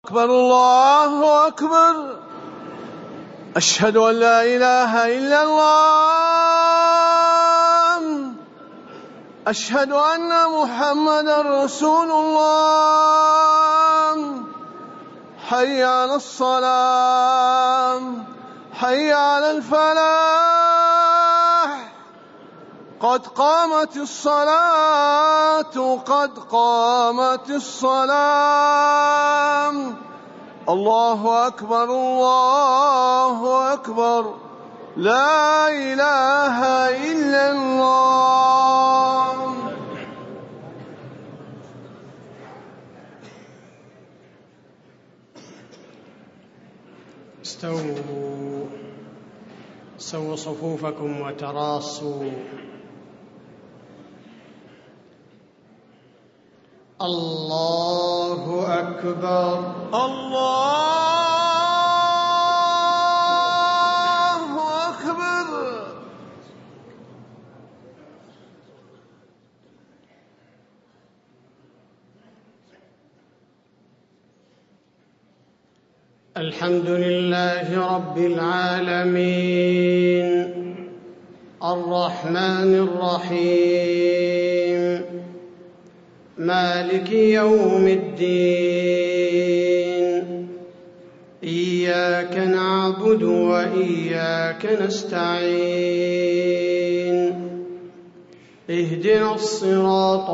أكبر الله أكبر. أشهد أن لا إله إلا الله. أشهد أن محمدا رسول الله. حي على الصلاة، حي على الفلاح. قد قامت الصلاة، قد قامت الصلاة. الله أكبر، الله أكبر، لا إله إلا الله. سووا صفوفكم وتراصوا. الله أكبر، الله أكبر. الحمد لله رب العالمين، الرحمن الرحيم، مالك يوم الدين. إياك نعبد وإياك نستعين. اهدنا الصراط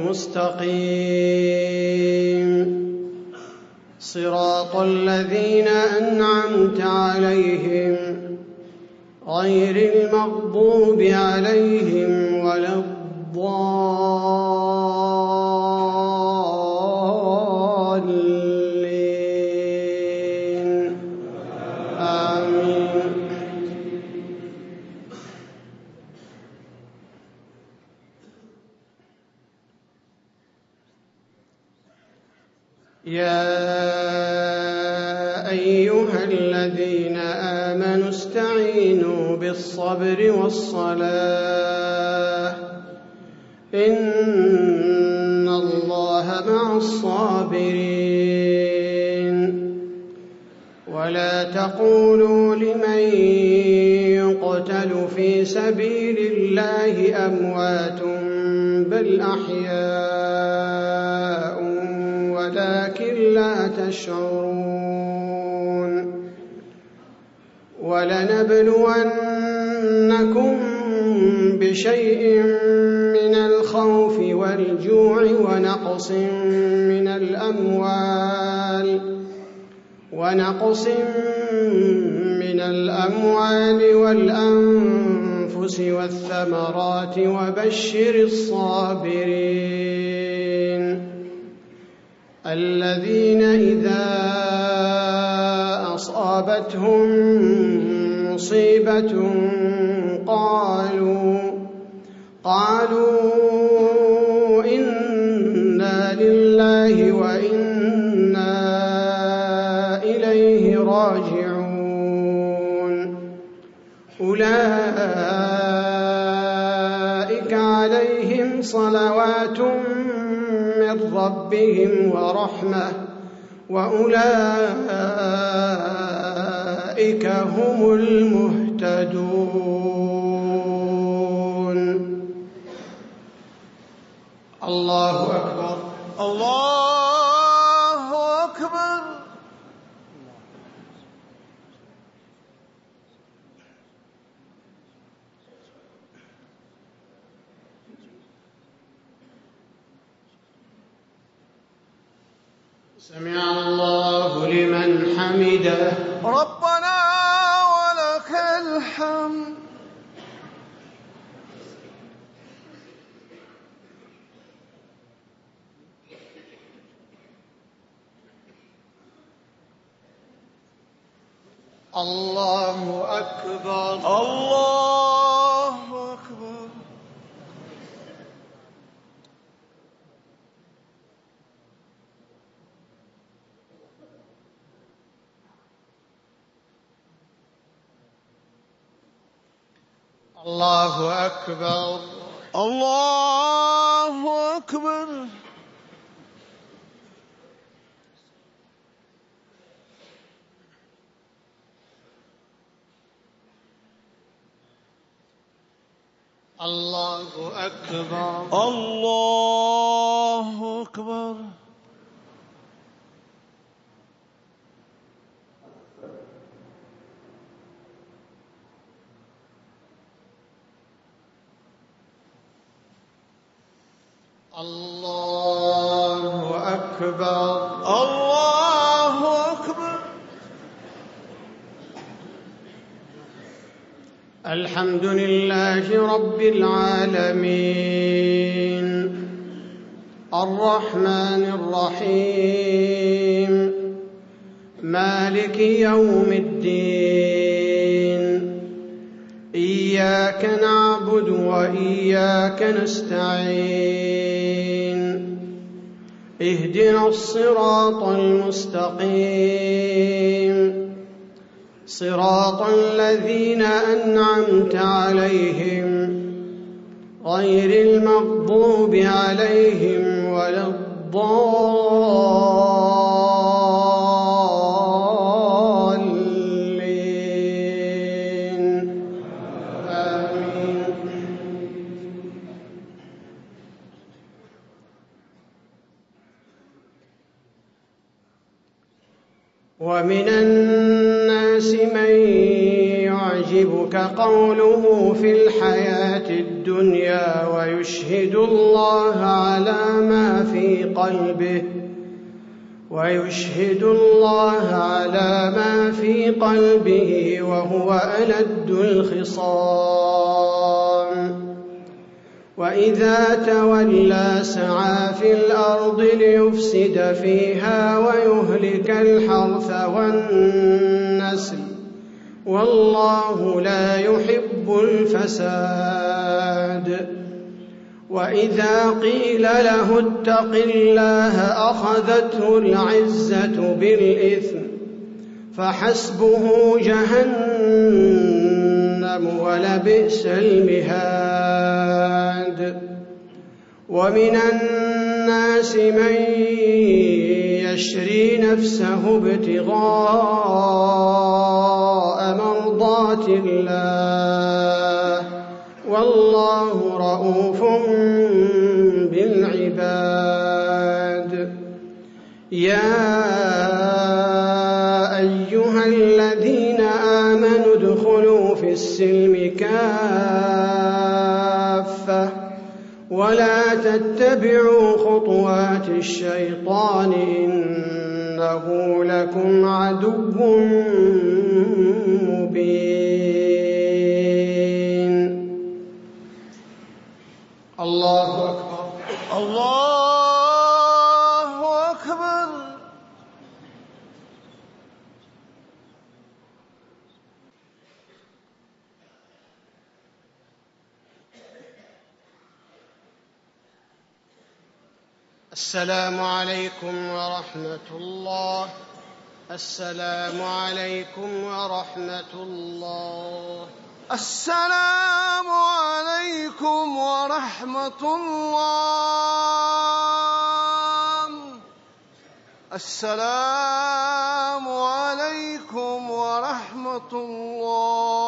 المستقيم، صراط الذين أنعمت عليهم غير المغضوب عليهم ولا الضالين. آمين. يا أيها الذين آمنوا استعينوا بالصبر والصلاة، إن الله مع الصابرين. ولا تقولوا لمن يقتل في سبيل الله أموات بل أحياء ولكن لا تشعرون. ولنبلونكم بشيء من الخوف والجوع ونقص من الأموال والأنفس والثمرات وبشر الصابرين الذين إذا أصابتهم مصيبة قالوا إنا لله وإنا إليه راجعون. أولئك عليهم صلوات من ربهم ورحمة وأولئك هم المهتدون. الله أكبر، الله أكبر. سمع الله لمن حمده. ربنا ولك الحمد. الله أكبر، الله أكبر. الله أكبر، الله أكبر. الله أكبر. الله أكبر. الله أكبر. الله أكبر. الحمد لله رب العالمين الرحمن الرحيم مالك يوم الدين إياك نعبد وإياك نستعين اهدنا الصراط المستقيم صراط الذين أنعمت عليهم غير المغضوب عليهم ولا الضالين آمين. ومن الناس من يعجبك قوله في الحياة الدنيا ويشهد الله على ما في قلبه وهو ألد الخصام وإذا تولى سعى في الأرض ليفسد فيها ويهلك الحرث والنسل والله لا يحب الفساد. وإذا قيل له اتق الله أخذته العزة بالإثم فحسبه جهنم ولبئس المهاد. ومن الناس من يشري نفسه ابتغاء مرضات الله والله رءوف بالعباد. يا أيها الذين آمنوا ادخلوا في السلم كافة ولا تتبعوا خطوات الشيطان إنه لكم عدو مبين. الله أكبر. الله أكبر. السلام عليكم ورحمة الله. السلام عليكم ورحمة الله. السلام عليكم ورحمة الله. السلام عليكم ورحمة الله.